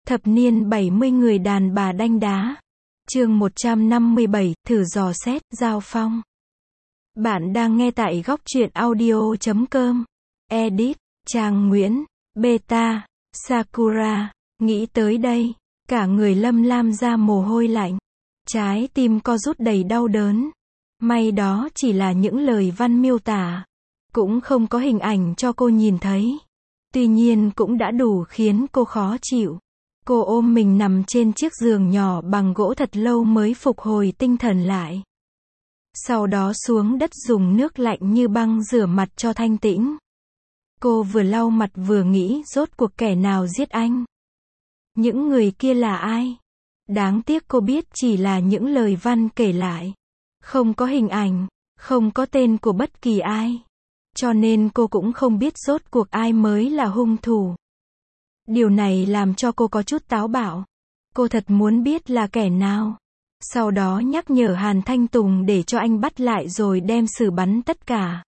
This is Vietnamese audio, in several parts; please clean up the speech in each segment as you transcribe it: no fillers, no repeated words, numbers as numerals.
Thập niên 70 người đàn bà đanh đá. Chương 157, thử dò xét, Giao Phong. Bạn đang nghe tại góc truyện audio.com. Edit, Trang Nguyễn, Beta, Sakura. Nghĩ tới đây, cả người Lâm Lam ra mồ hôi lạnh. Trái tim co rút đầy đau đớn. May đó chỉ là những lời văn miêu tả. Cũng không có hình ảnh cho cô nhìn thấy. Tuy nhiên cũng đã đủ khiến cô khó chịu. Cô ôm mình nằm trên chiếc giường nhỏ bằng gỗ thật lâu mới phục hồi tinh thần lại. Sau đó xuống đất dùng nước lạnh như băng rửa mặt cho thanh tĩnh. Cô vừa lau mặt vừa nghĩ rốt cuộc kẻ nào giết anh. Những người kia là ai? Đáng tiếc cô biết chỉ là những lời văn kể lại. Không có hình ảnh, không có tên của bất kỳ ai. Cho nên cô cũng không biết rốt cuộc ai mới là hung thủ. Điều này làm cho cô có chút táo bạo. Cô thật muốn biết là kẻ nào. Sau đó nhắc nhở Hàn Thanh Tùng để cho anh bắt lại rồi đem xử bắn tất cả.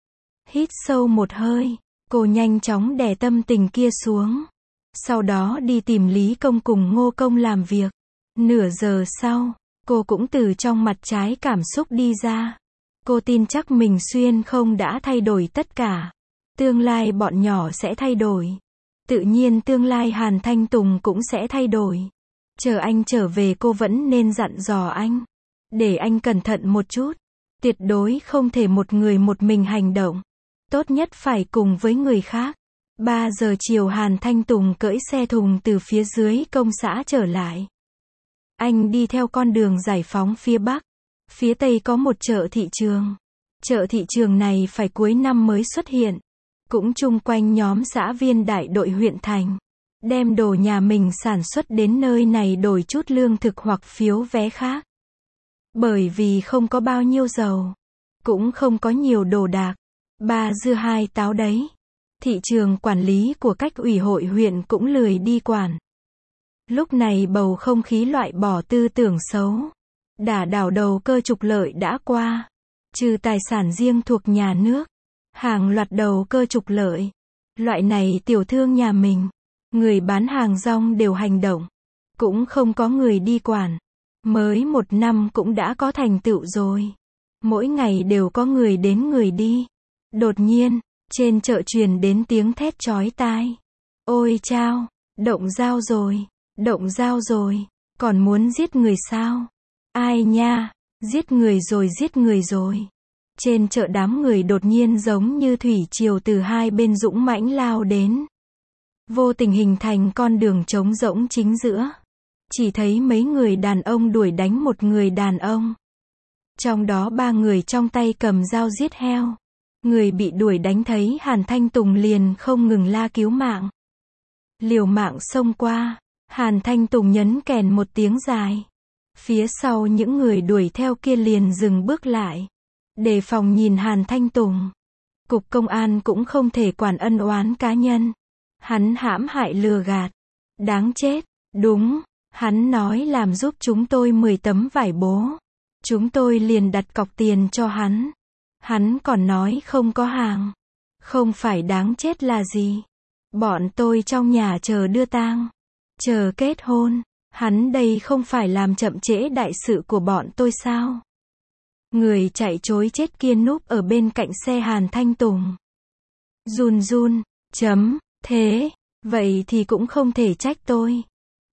Hít sâu một hơi, cô nhanh chóng đè tâm tình kia xuống. Sau đó đi tìm Lý Công cùng Ngô Công làm việc. Nửa giờ sau, cô cũng từ trong mặt trái cảm xúc đi ra. Cô tin chắc mình xuyên không đã thay đổi tất cả. Tương lai bọn nhỏ sẽ thay đổi. Tự nhiên tương lai Hàn Thanh Tùng cũng sẽ thay đổi. Chờ anh trở về cô vẫn nên dặn dò anh. Để anh cẩn thận một chút. Tuyệt đối không thể một người một mình hành động. Tốt nhất phải cùng với người khác. 3 giờ chiều Hàn Thanh Tùng cưỡi xe thùng từ phía dưới công xã trở lại. Anh đi theo con đường giải phóng phía Bắc. Phía Tây có một chợ thị trường. Chợ thị trường này phải cuối năm mới xuất hiện. Cũng chung quanh nhóm xã viên đại đội huyện thành. Đem đồ nhà mình sản xuất đến nơi này đổi chút lương thực hoặc phiếu vé khác. Bởi vì không có bao nhiêu dầu. Cũng không có nhiều đồ đạc. 3 dưa 2 táo đấy. Thị trường quản lý của cách ủy hội huyện cũng lười đi quản. Lúc này bầu không khí loại bỏ tư tưởng xấu. Đả đảo đầu cơ trục lợi đã qua. Trừ tài sản riêng thuộc nhà nước. Hàng loạt đầu cơ trục lợi. Loại này tiểu thương nhà mình. Người bán hàng rong đều hành động. Cũng không có người đi quản. Mới 1 năm cũng đã có thành tựu rồi. Mỗi ngày đều có người đến người đi. Đột nhiên, trên chợ truyền đến tiếng thét chói tai. Ôi chao, động dao rồi, động dao rồi, còn muốn giết người sao? Ai nha, giết người rồi. Trên chợ đám người đột nhiên giống như thủy triều từ hai bên dũng mãnh lao đến. Vô tình hình thành con đường trống rỗng chính giữa. Chỉ thấy mấy người đàn ông đuổi đánh một người đàn ông. Trong đó 3 người trong tay cầm dao giết heo. Người bị đuổi đánh thấy Hàn Thanh Tùng liền không ngừng la cứu mạng. Liều mạng xông qua. Hàn Thanh Tùng nhấn kèn một tiếng dài. Phía sau những người đuổi theo kia liền dừng bước lại. Đề phòng nhìn Hàn Thanh Tùng. Cục công an cũng không thể quản ân oán cá nhân. Hắn hãm hại lừa gạt. Đáng chết. Đúng. Hắn nói làm giúp chúng tôi 10 tấm vải bố. Chúng tôi liền đặt cọc tiền cho hắn. Hắn còn nói không có hàng. Không phải đáng chết là gì. Bọn tôi trong nhà chờ đưa tang. Chờ kết hôn. Hắn đây không phải làm chậm trễ đại sự của bọn tôi sao? Người chạy trối chết kia núp ở bên cạnh xe Hàn Thanh Tùng. Run run, thế, vậy thì cũng không thể trách tôi.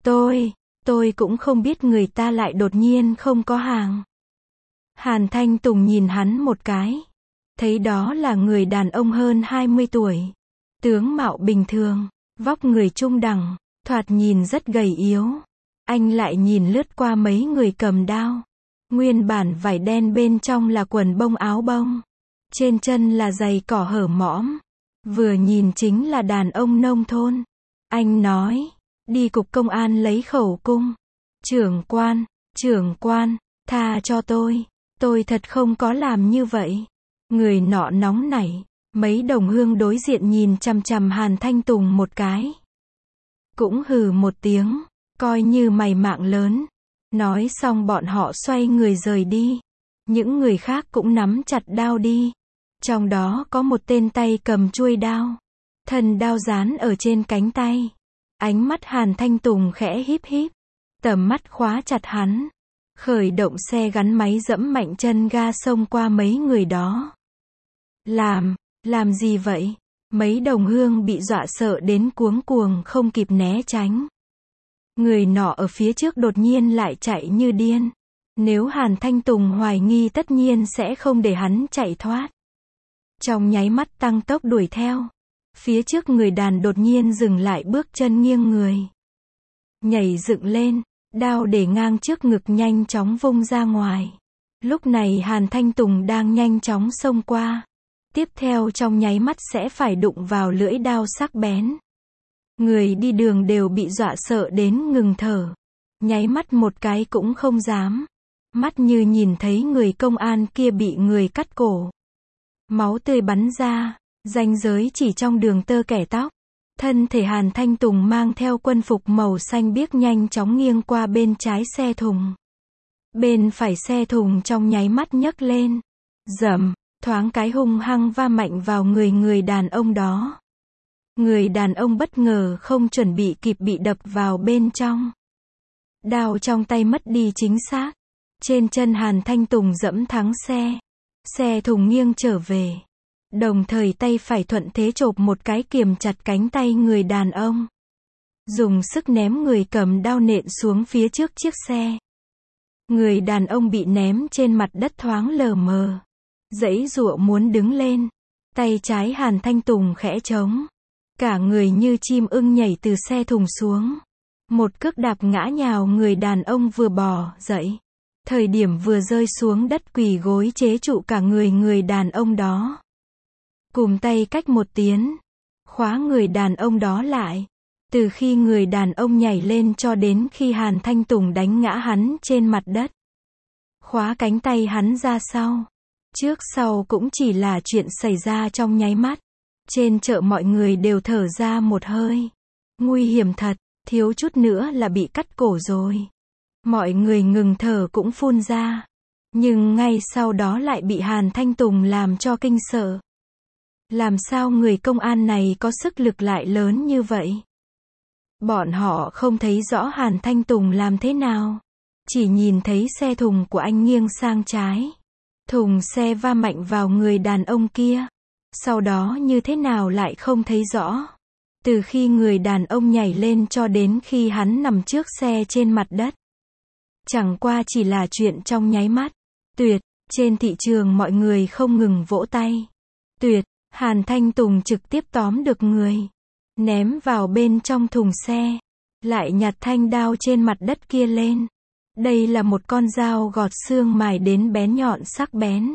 Tôi cũng không biết người ta lại đột nhiên không có hàng. Hàn Thanh Tùng nhìn hắn một cái. Thấy đó là người đàn ông hơn 20 tuổi. Tướng mạo bình thường, vóc người trung đẳng, thoạt nhìn rất gầy yếu. Anh lại nhìn lướt qua mấy người cầm đao. Nguyên bản vải đen bên trong là quần bông áo bông. Trên chân là giày cỏ hở mõm. Vừa nhìn chính là đàn ông nông thôn. Anh nói, đi cục công an lấy khẩu cung. Trưởng quan, tha cho tôi thật không có làm như vậy. Người nọ nóng nảy. Mấy đồng hương đối diện nhìn chằm chằm Hàn Thanh Tùng một cái. Cũng hừ một tiếng, coi như mày mạng lớn. Nói xong bọn họ xoay người rời đi. Những người khác cũng nắm chặt đao đi. Trong đó có một tên tay cầm chuôi đao. Thân đao dán ở trên cánh tay. Ánh mắt Hàn Thanh Tùng khẽ híp híp. Tầm mắt khóa chặt hắn. Khởi động xe gắn máy dẫm mạnh chân ga xông qua mấy người đó. Làm gì vậy? Mấy đồng hương bị dọa sợ đến cuống cuồng không kịp né tránh. Người nọ ở phía trước đột nhiên lại chạy như điên. Nếu Hàn Thanh Tùng hoài nghi tất nhiên sẽ không để hắn chạy thoát. Trong nháy mắt tăng tốc đuổi theo. Phía trước người đàn đột nhiên dừng lại bước chân nghiêng người. Nhảy dựng lên, đao để ngang trước ngực nhanh chóng vung ra ngoài. Lúc này Hàn Thanh Tùng đang nhanh chóng xông qua. Tiếp theo trong nháy mắt sẽ phải đụng vào lưỡi đao sắc bén. Người đi đường đều bị dọa sợ đến ngừng thở. Nháy mắt một cái cũng không dám. Mắt như nhìn thấy người công an kia bị người cắt cổ. Máu tươi bắn ra, ranh giới chỉ trong đường tơ kẻ tóc. Thân thể Hàn Thanh Tùng mang theo quân phục màu xanh biếc nhanh chóng nghiêng qua bên trái xe thùng. Bên phải xe thùng trong nháy mắt nhấc lên. Dầm, thoáng cái hung hăng va mạnh vào người đàn ông đó. Người đàn ông bất ngờ không chuẩn bị kịp bị đập vào bên trong. Đao trong tay mất đi chính xác. Trên chân Hàn Thanh Tùng dẫm thắng xe. Xe thùng nghiêng trở về. Đồng thời tay phải thuận thế chộp một cái kiềm chặt cánh tay người đàn ông. Dùng sức ném người cầm đao nện xuống phía trước chiếc xe. Người đàn ông bị ném trên mặt đất thoáng lờ mờ. Giãy giụa muốn đứng lên. Tay trái Hàn Thanh Tùng khẽ trống. Cả người như chim ưng nhảy từ xe thùng xuống. Một cước đạp ngã nhào người đàn ông vừa bò dậy. Thời điểm vừa rơi xuống đất quỳ gối chế trụ cả người đàn ông đó. Cùng tay cách một tiến. Khóa người đàn ông đó lại. Từ khi người đàn ông nhảy lên cho đến khi Hàn Thanh Tùng đánh ngã hắn trên mặt đất. Khóa cánh tay hắn ra sau. Trước sau cũng chỉ là chuyện xảy ra trong nháy mắt. Trên chợ mọi người đều thở ra một hơi. Nguy hiểm thật, thiếu chút nữa là bị cắt cổ rồi. Mọi người ngừng thở cũng phun ra. Nhưng ngay sau đó lại bị Hàn Thanh Tùng làm cho kinh sợ. Làm sao người công an này có sức lực lại lớn như vậy? Bọn họ không thấy rõ Hàn Thanh Tùng làm thế nào. Chỉ nhìn thấy xe thùng của anh nghiêng sang trái. Thùng xe va mạnh vào người đàn ông kia. Sau đó như thế nào lại không thấy rõ. Từ khi người đàn ông nhảy lên cho đến khi hắn nằm trước xe trên mặt đất. Chẳng qua chỉ là chuyện trong nháy mắt. Tuyệt, trên thị trường mọi người không ngừng vỗ tay. Tuyệt, Hàn Thanh Tùng trực tiếp tóm được người. Ném vào bên trong thùng xe. Lại nhặt thanh đao trên mặt đất kia lên. Đây là một con dao gọt xương mài đến bén nhọn sắc bén.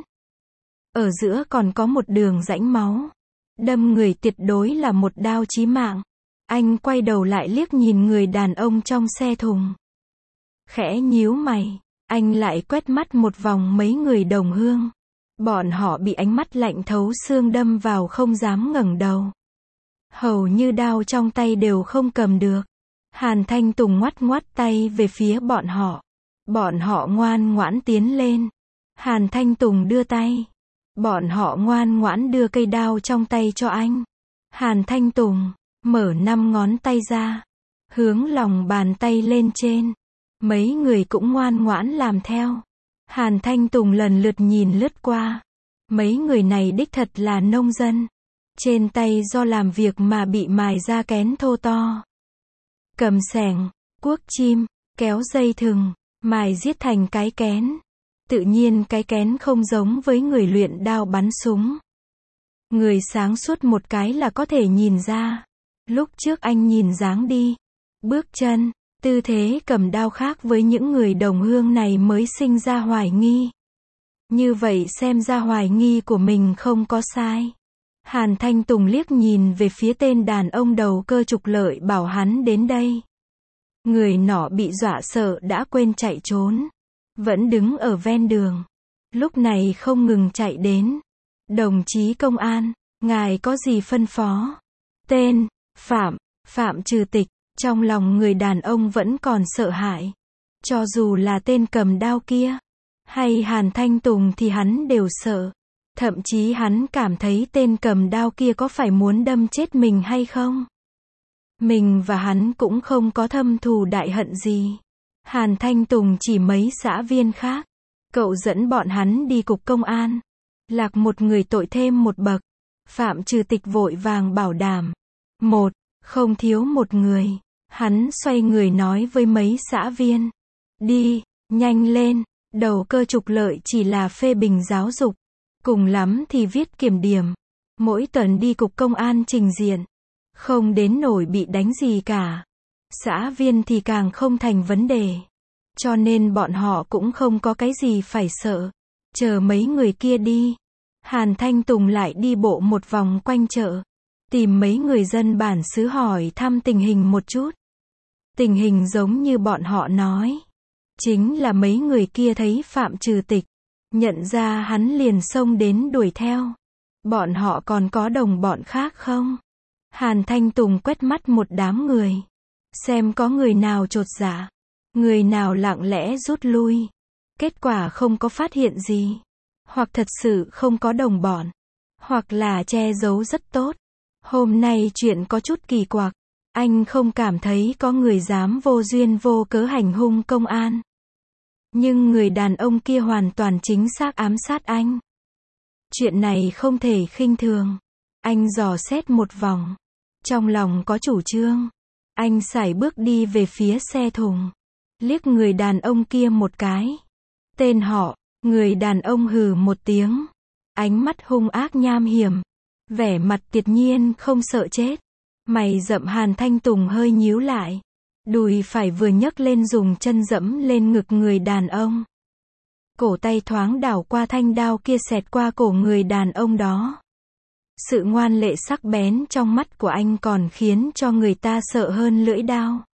Ở giữa còn có một đường rãnh máu. Đâm người tuyệt đối là một đao chí mạng. Anh quay đầu lại liếc nhìn người đàn ông trong xe thùng. Khẽ nhíu mày, anh lại quét mắt một vòng mấy người đồng hương. Bọn họ bị ánh mắt lạnh thấu xương đâm vào không dám ngẩng đầu. Hầu như đao trong tay đều không cầm được. Hàn Thanh Tùng ngoắt tay về phía bọn họ. Bọn họ ngoan ngoãn tiến lên. Hàn Thanh Tùng đưa tay. Bọn họ ngoan ngoãn đưa cây đao trong tay cho anh. Hàn Thanh Tùng mở 5 ngón tay ra, hướng lòng bàn tay lên trên. Mấy người cũng ngoan ngoãn làm theo. Hàn Thanh Tùng lần lượt nhìn lướt qua. Mấy người này đích thật là nông dân. Trên tay do làm việc mà bị mài ra kén thô to. Cầm xẻng, cuốc chim, kéo dây thừng, mài giết thành cái kén. Tự nhiên cái kén không giống với người luyện đao bắn súng. Người sáng suốt một cái là có thể nhìn ra. Lúc trước anh nhìn dáng đi, bước chân, tư thế cầm đao khác với những người đồng hương này mới sinh ra hoài nghi. Như vậy xem ra hoài nghi của mình không có sai. Hàn Thanh Tùng liếc nhìn về phía tên đàn ông đầu cơ trục lợi bảo hắn đến đây. Người nọ bị dọa sợ đã quên chạy trốn. Vẫn đứng ở ven đường. Lúc này không ngừng chạy đến. Đồng chí công an, ngài có gì phân phó? Tên, Phạm Trừ Tịch. Trong lòng người đàn ông vẫn còn sợ hãi. Cho dù là tên cầm đao kia, hay Hàn Thanh Tùng thì hắn đều sợ. Thậm chí hắn cảm thấy tên cầm đao kia có phải muốn đâm chết mình hay không? Mình và hắn cũng không có thâm thù đại hận gì. Hàn Thanh Tùng chỉ mấy xã viên khác. Cậu dẫn bọn hắn đi cục công an. Lạc một người tội thêm một bậc. Phạm Trừ Tịch vội vàng bảo đảm. Không thiếu một người. Hắn xoay người nói với mấy xã viên. Đi, nhanh lên. Đầu cơ trục lợi chỉ là phê bình giáo dục. Cùng lắm thì viết kiểm điểm. Mỗi tuần đi cục công an trình diện. Không đến nổi bị đánh gì cả. Xã viên thì càng không thành vấn đề. Cho nên bọn họ cũng không có cái gì phải sợ. Chờ mấy người kia đi. Hàn Thanh Tùng lại đi bộ một vòng quanh chợ. Tìm mấy người dân bản xứ hỏi thăm tình hình một chút. Tình hình giống như bọn họ nói. Chính là mấy người kia thấy Phạm Trừ Tịch. Nhận ra hắn liền xông đến đuổi theo. Bọn họ còn có đồng bọn khác không? Hàn Thanh Tùng quét mắt một đám người. Xem có người nào chột dạ. Người nào lặng lẽ rút lui. Kết quả không có phát hiện gì. Hoặc thật sự không có đồng bọn. Hoặc là che giấu rất tốt. Hôm nay chuyện có chút kỳ quặc. Anh không cảm thấy có người dám vô duyên vô cớ hành hung công an. Nhưng người đàn ông kia hoàn toàn chính xác ám sát anh. Chuyện này không thể khinh thường. Anh dò xét một vòng. Trong lòng có chủ trương. Anh sải bước đi về phía xe thùng. Liếc người đàn ông kia một cái. Tên họ, người đàn ông hừ một tiếng. Ánh mắt hung ác nham hiểm. Vẻ mặt tuyệt nhiên không sợ chết. Mày rậm Hàn Thanh Tùng hơi nhíu lại. Đùi phải vừa nhấc lên dùng chân dẫm lên ngực người đàn ông. Cổ tay thoáng đảo qua thanh đao kia xẹt qua cổ người đàn ông đó. Sự ngoan lệ sắc bén trong mắt của anh còn khiến cho người ta sợ hơn lưỡi đao.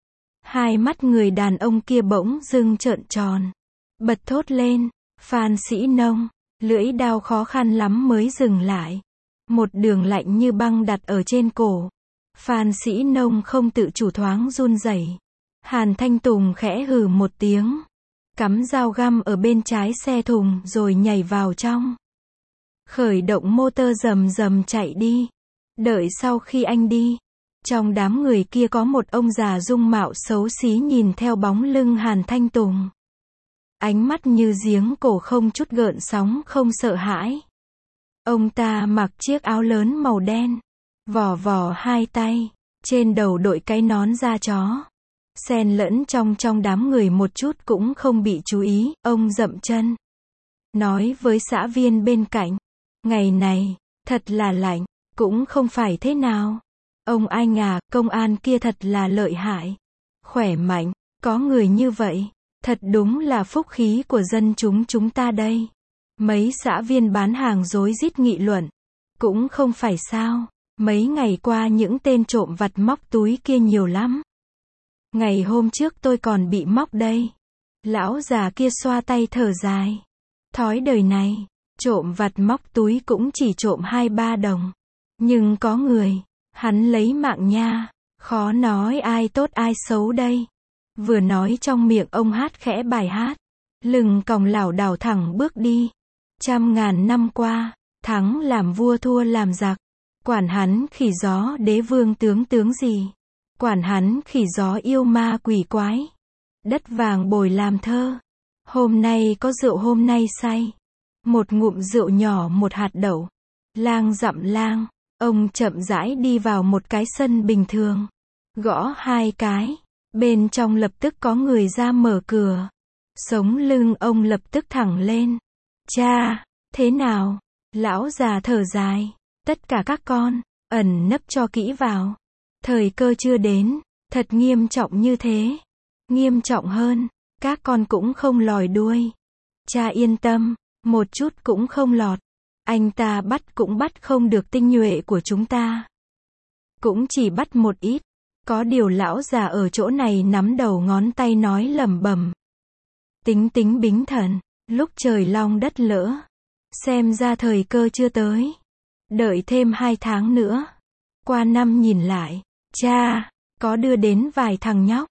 Hai mắt người đàn ông kia bỗng dưng trợn tròn. Bật thốt lên, Phan Sĩ Nông, lưỡi đao khó khăn lắm mới dừng lại. Một đường lạnh như băng đặt ở trên cổ. Phan Sĩ Nông không tự chủ thoáng run rẩy. Hàn Thanh Tùng khẽ hừ một tiếng. Cắm dao găm ở bên trái xe thùng rồi nhảy vào trong. Khởi động motor rầm rầm chạy đi. Đợi sau khi anh đi. Trong đám người kia có một ông già dung mạo xấu xí nhìn theo bóng lưng Hàn Thanh Tùng. Ánh mắt như giếng cổ không chút gợn sóng không sợ hãi. Ông ta mặc chiếc áo lớn màu đen. Vò vò hai tay. Trên đầu đội cái nón da chó. Xen lẫn trong đám người một chút cũng không bị chú ý. Ông dậm chân. Nói với xã viên bên cạnh. Ngày này, thật là lạnh. Cũng không phải thế nào. Ông anh à, công an kia thật là lợi hại. Khỏe mạnh. Có người như vậy. Thật đúng là phúc khí của dân chúng ta đây. Mấy xã viên bán hàng rối rít nghị luận. Cũng không phải sao. Mấy ngày qua những tên trộm vặt móc túi kia nhiều lắm. Ngày hôm trước tôi còn bị móc đây. Lão già kia xoa tay thở dài. Thói đời này, trộm vặt móc túi cũng chỉ trộm 2-3 đồng. Nhưng có người, hắn lấy mạng nha. Khó nói ai tốt ai xấu đây. Vừa nói trong miệng ông hát khẽ bài hát. Lưng còng lảo đảo thẳng bước đi. 100.000 năm qua, thắng làm vua thua làm giặc. Quản hắn khỉ gió đế vương tướng gì. Quản hắn khỉ gió yêu ma quỷ quái. Đất vàng bồi làm thơ. Hôm nay có rượu hôm nay say. Một ngụm rượu nhỏ một hạt đậu. Lang dặm lang. Ông chậm rãi đi vào một cái sân bình thường. Gõ 2 cái. Bên trong lập tức có người ra mở cửa. Sống lưng ông lập tức thẳng lên. Cha, thế nào? Lão già thở dài. Tất cả các con, ẩn nấp cho kỹ vào. Thời cơ chưa đến, thật nghiêm trọng như thế. Nghiêm trọng hơn, các con cũng không lòi đuôi. Cha yên tâm, một chút cũng không lọt. Anh ta bắt cũng bắt không được tinh nhuệ của chúng ta. Cũng chỉ bắt một ít. Có điều lão già ở chỗ này nắm đầu ngón tay nói lẩm bẩm. Tính tính bính thần, lúc trời long đất lỡ. Xem ra thời cơ chưa tới. Đợi thêm 2 tháng nữa. Qua năm nhìn lại. Cha, có đưa đến vài thằng nhóc.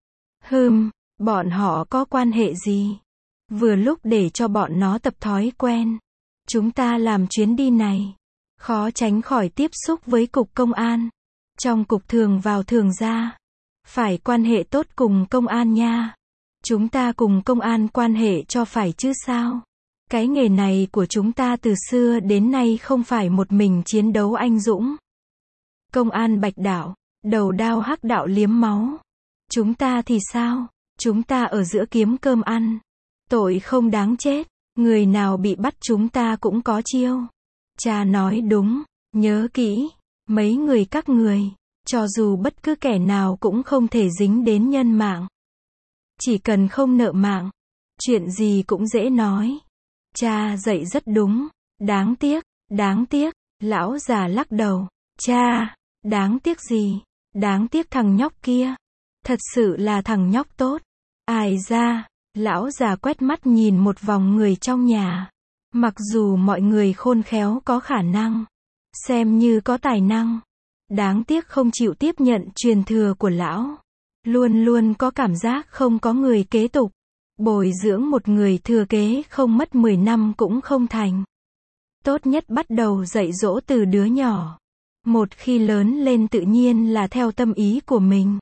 Bọn họ có quan hệ gì? Vừa lúc để cho bọn nó tập thói quen. Chúng ta làm chuyến đi này. Khó tránh khỏi tiếp xúc với cục công an. Trong cục thường vào thường ra. Phải quan hệ tốt cùng công an nha. Chúng ta cùng công an quan hệ cho phải chứ sao. Cái nghề này của chúng ta từ xưa đến nay không phải một mình chiến đấu anh dũng. Công an bạch đạo, đầu đao hắc đạo liếm máu. Chúng ta thì sao? Chúng ta ở giữa kiếm cơm ăn. Tội không đáng chết. Người nào bị bắt chúng ta cũng có chiêu. Cha nói đúng. Nhớ kỹ. Mấy người các người. Cho dù bất cứ kẻ nào cũng không thể dính đến nhân mạng. Chỉ cần không nợ mạng. Chuyện gì cũng dễ nói. Cha dạy rất đúng. Đáng tiếc. Đáng tiếc. Lão già lắc đầu. Cha. Đáng tiếc gì? Đáng tiếc thằng nhóc kia. Thật sự là thằng nhóc tốt. Ai ra? Lão già quét mắt nhìn một vòng người trong nhà. Mặc dù mọi người khôn khéo có khả năng. Xem như có tài năng. Đáng tiếc không chịu tiếp nhận truyền thừa của lão. Luôn luôn có cảm giác không có người kế tục. Bồi dưỡng một người thừa kế không mất 10 năm cũng không thành. Tốt nhất bắt đầu dạy dỗ từ đứa nhỏ. Một khi lớn lên tự nhiên là theo tâm ý của mình.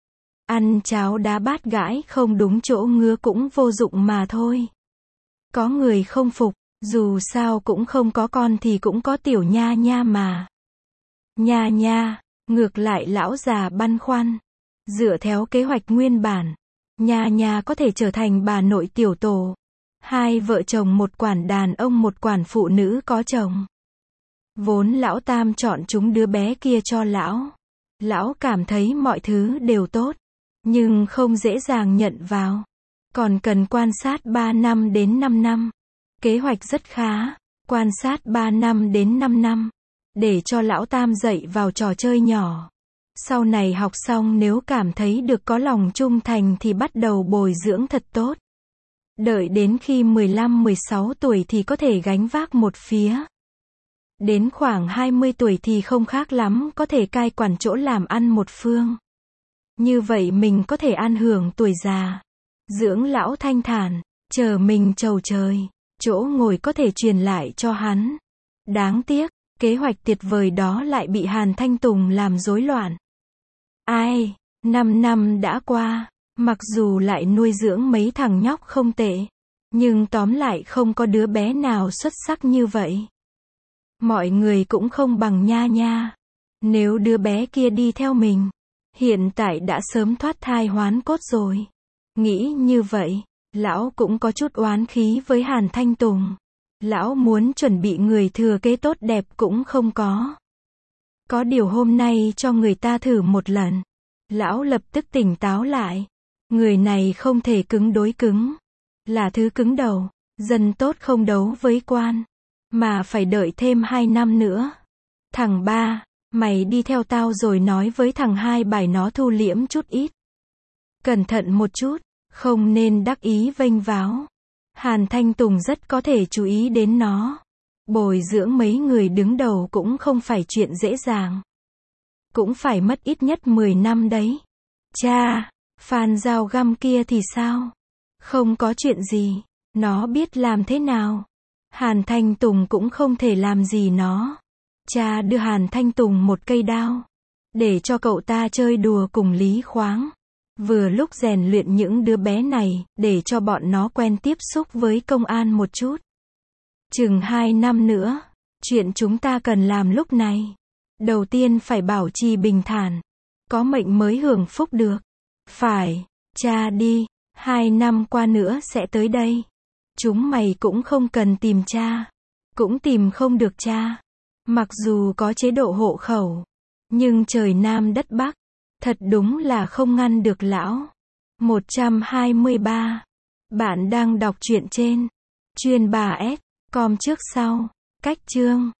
Ăn cháo đá bát gãi không đúng chỗ ngứa cũng vô dụng mà thôi. Có người không phục, dù sao cũng không có con thì cũng có tiểu nha nha mà. Nha nha, ngược lại lão già băn khoăn. Dựa theo kế hoạch nguyên bản, nha nha có thể trở thành bà nội tiểu tổ. Hai vợ chồng một quản đàn ông một quản phụ nữ có chồng. Vốn lão tam chọn chúng đứa bé kia cho lão. Lão cảm thấy mọi thứ đều tốt. Nhưng không dễ dàng nhận vào. Còn cần quan sát 3 năm đến 5 năm. Kế hoạch rất khá. Quan sát 3 năm đến 5 năm. Để cho lão tam dạy vào trò chơi nhỏ. Sau này học xong nếu cảm thấy được có lòng trung thành thì bắt đầu bồi dưỡng thật tốt. Đợi đến khi 15-16 tuổi thì có thể gánh vác một phía. Đến khoảng 20 tuổi thì không khác lắm, có thể cai quản chỗ làm ăn một phương. Như vậy mình có thể an hưởng tuổi già. Dưỡng lão thanh thản, chờ mình trầu trời. Chỗ ngồi có thể truyền lại cho hắn. Đáng tiếc, kế hoạch tuyệt vời đó lại bị Hàn Thanh Tùng làm rối loạn. Ai, 5 năm đã qua, mặc dù lại nuôi dưỡng mấy thằng nhóc không tệ, nhưng tóm lại không có đứa bé nào xuất sắc như vậy. Mọi người cũng không bằng nha nha. Nếu đứa bé kia đi theo mình, hiện tại đã sớm thoát thai hoán cốt rồi. Nghĩ như vậy, lão cũng có chút oán khí với Hàn Thanh Tùng. Lão muốn chuẩn bị người thừa kế tốt đẹp cũng không có. Có điều hôm nay cho người ta thử một lần. Lão lập tức tỉnh táo lại. Người này không thể cứng đối cứng. Là thứ cứng đầu. Dân tốt không đấu với quan. Mà phải đợi thêm 2 năm nữa. Thằng ba, mày đi theo tao rồi nói với thằng hai bài nó thu liễm chút ít. Cẩn thận một chút, không nên đắc ý vênh váo. Hàn Thanh Tùng rất có thể chú ý đến nó. Bồi dưỡng mấy người đứng đầu cũng không phải chuyện dễ dàng. Cũng phải mất ít nhất 10 năm đấy. Cha, Phan Dao Găm kia thì sao? Không có chuyện gì. Nó biết làm thế nào? Hàn Thanh Tùng cũng không thể làm gì nó. Cha đưa Hàn Thanh Tùng một cây đao. Để cho cậu ta chơi đùa cùng Lý Khoáng. Vừa lúc rèn luyện những đứa bé này, để cho bọn nó quen tiếp xúc với công an một chút. Chừng 2 năm nữa, chuyện chúng ta cần làm lúc này. Đầu tiên phải bảo trì bình thản. Có mệnh mới hưởng phúc được. Phải, cha đi, 2 năm qua nữa sẽ tới đây. Chúng mày cũng không cần tìm cha. Cũng tìm không được cha. Mặc dù có chế độ hộ khẩu. Nhưng trời Nam đất Bắc. Thật đúng là không ngăn được lão. 123. Bạn đang đọc truyện trên chuyên bà S.com trước sau. Cách chương